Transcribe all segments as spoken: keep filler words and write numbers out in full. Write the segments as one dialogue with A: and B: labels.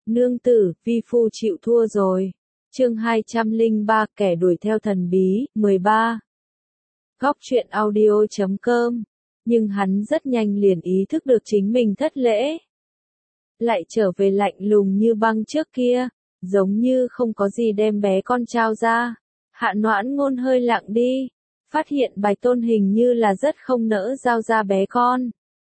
A: Nương tử, vi phu chịu thua rồi. Chương hai trăm lẻ ba kẻ đuổi theo thần bí, mười ba. Góc truyện audio chấm com. Nhưng hắn rất nhanh liền ý thức được chính mình thất lễ. Lại trở về lạnh lùng như băng trước kia, giống như không có gì đem bé con trao ra. Hạ Noãn Ngôn hơi lặng đi, phát hiện Bạch Tôn hình như là rất không nỡ giao ra bé con.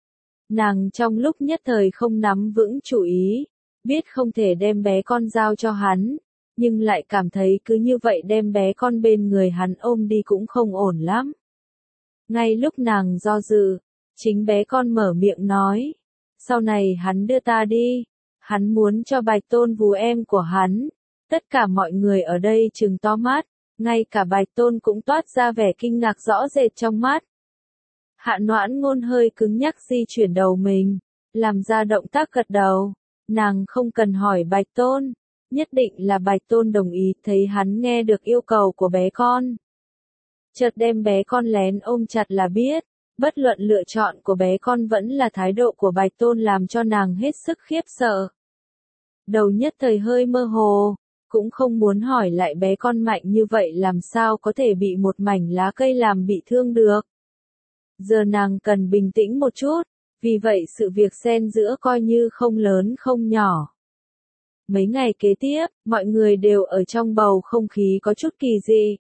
A: Nàng trong lúc nhất thời không nắm vững chủ ý, biết không thể đem bé con giao cho hắn, nhưng lại cảm thấy cứ như vậy đem bé con bên người hắn ôm đi cũng không ổn lắm. Ngay lúc nàng do dự, chính bé con mở miệng nói, sau này hắn đưa ta đi, hắn muốn cho Bạch Tôn vú em của hắn. Tất cả mọi người ở đây trừng to mắt, ngay cả Bạch Tôn cũng toát ra vẻ kinh ngạc rõ rệt trong mắt. Hạ Noãn Ngôn hơi cứng nhắc di chuyển đầu mình, làm ra động tác gật đầu, nàng không cần hỏi Bạch Tôn, nhất định là Bạch Tôn đồng ý, thấy hắn nghe được yêu cầu của bé con. Chợt đem bé con lén ôm chặt là biết, bất luận lựa chọn của bé con vẫn là thái độ của Bạch Tôn làm cho nàng hết sức khiếp sợ. Đầu nhất thời hơi mơ hồ, cũng không muốn hỏi lại bé con mạnh như vậy làm sao có thể bị một mảnh lá cây làm bị thương được. Giờ nàng cần bình tĩnh một chút, vì vậy sự việc xen giữa coi như không lớn không nhỏ. Mấy ngày kế tiếp, mọi người đều ở trong bầu không khí có chút kỳ dị.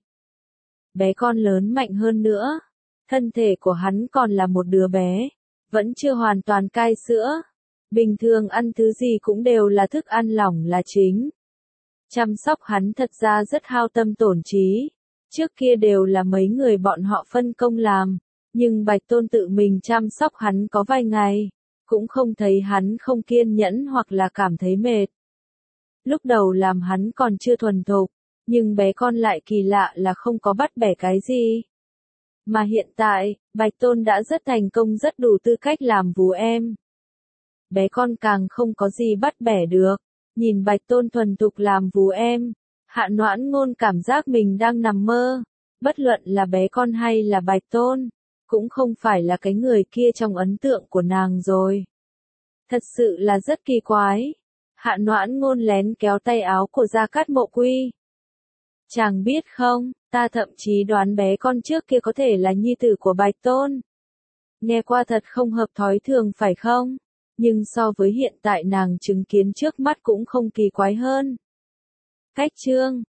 A: Bé con lớn mạnh hơn nữa, thân thể của hắn còn là một đứa bé, vẫn chưa hoàn toàn cai sữa. Bình thường ăn thứ gì cũng đều là thức ăn lỏng là chính. Chăm sóc hắn thật ra rất hao tâm tổn trí, trước kia đều là mấy người bọn họ phân công làm. Nhưng Bạch Tôn tự mình chăm sóc hắn có vài ngày, cũng không thấy hắn không kiên nhẫn hoặc là cảm thấy mệt. Lúc đầu làm hắn còn chưa thuần thục, nhưng bé con lại kỳ lạ là không có bắt bẻ cái gì. Mà hiện tại, Bạch Tôn đã rất thành công, rất đủ tư cách làm vú em. Bé con càng không có gì bắt bẻ được, nhìn Bạch Tôn thuần thục làm vú em, Hạ Noãn Ngôn cảm giác mình đang nằm mơ, bất luận là bé con hay là Bạch Tôn. Cũng không phải là cái người kia trong ấn tượng của nàng rồi. Thật sự là rất kỳ quái. Hạ Noãn Ngôn lén kéo tay áo của Gia Cát Mộ Quy. Chàng biết không, ta thậm chí đoán bé con trước kia có thể là nhi tử của Bạch Tôn. Nghe qua thật không hợp thói thường phải không? Nhưng so với hiện tại nàng chứng kiến trước mắt cũng không kỳ quái hơn. Cách chương